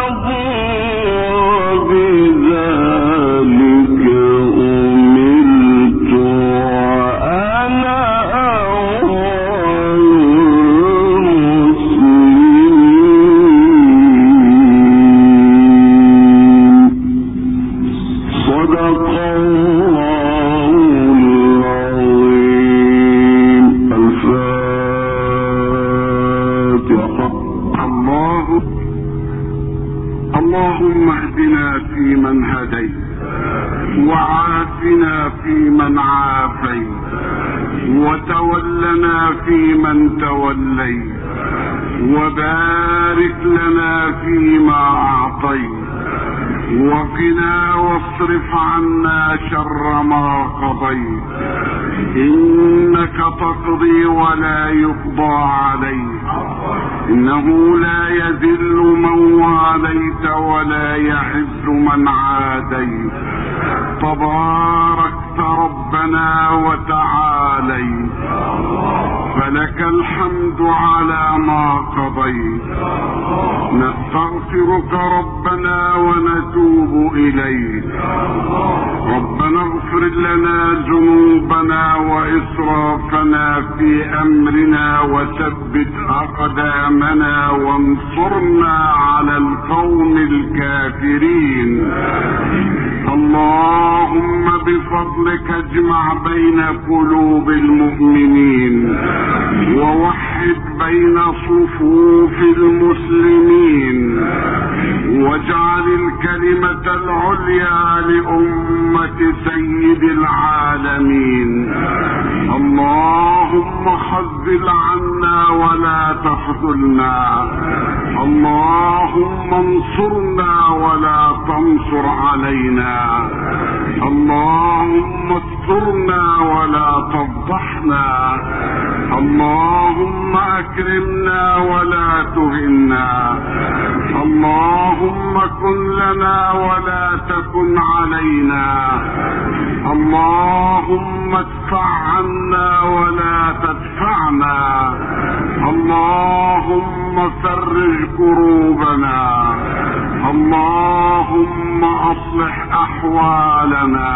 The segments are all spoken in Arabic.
اللهم اهدنا فيمن هديت، وعافنا فيمن عافيت، وتولنا فيمن توليت، وبارك لنا فيما أعطيت، وقنا واصرف عنا شر ما قضيت، إنك تقضي ولا يقضى عليك، إنه لا يذل من واليت ولا يعز من عاديت، تباركت ربنا وتعاليت، فلك الحمد على ما قضيت. نستغفرك ربنا ونتوب إليك. ربنا اغفر لنا ذنوبنا وإسرافنا في أمرنا وثبت أقدامنا وانصرنا على القوم الكافرين. اللهم بفضلك اجمع بين قلوب المؤمنين، ووحد بين صفوف المسلمين، واجعل الكلمة العليا لأمة سيد العالمين. اللهم خذل عنا ولا تخذلنا، اللهم انصرنا ولا تنصر علينا، اللهم استرنا ولا تفضحنا، اللهم اكرمنا ولا تهنا، اللهم كن لنا ولا تكن علينا، اللهم ادفع عنا ولا تدفعنا، اللهم فرج كروبنا، اللهم اصلح احوالنا،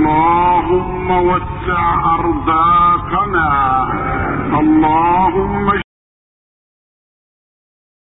اللهم وسع ارزاقنا، اللهم